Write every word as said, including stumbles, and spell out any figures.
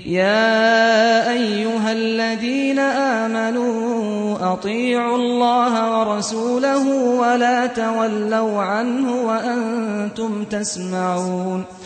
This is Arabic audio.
يَا أَيُّهَا الَّذِينَ آمَنُوا أَطِيعُوا اللَّهَ وَرَسُولَهُ وَلَا تَوَلَّوْا عَنْهُ وَأَنتُمْ تَسْمَعُونَ